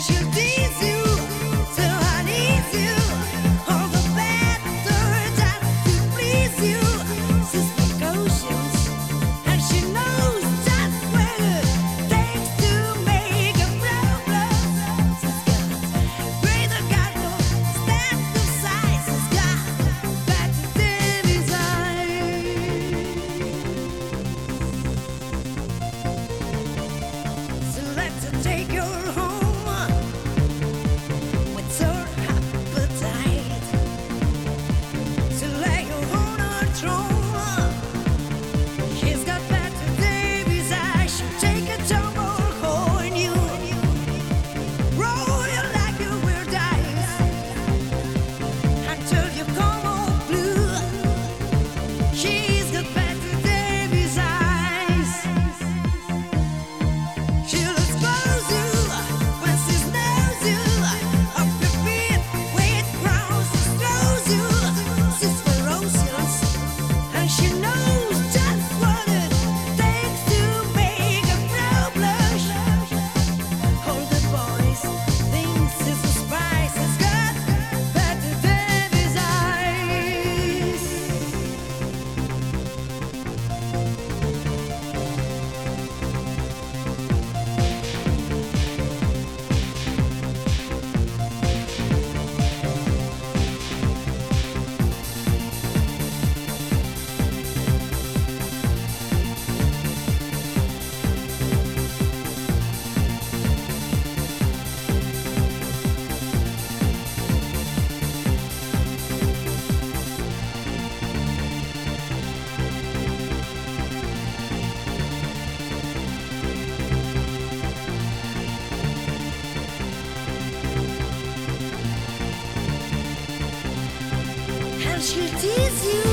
she'll tease you, so unease you. All the better just to please you. She's precocious, and she knows just what it takes to make a problem. She's got greater got no stand to size. She's got back to Davy's eyes. So let's take her home with her appetite. So lay her on her throne. She's got back to Davy's eyes. She'll take a tomahawk on you, roll you like you will dice until you come all blue. She's got back to Davy's eyes. She'll expose you when she snows you. Up your feet with grounds she throws you. She's ferocious, and she knows just what it takes to make a problem. All the boys think she's a spice. She's got back to Davy's eyes. And she'll tease you,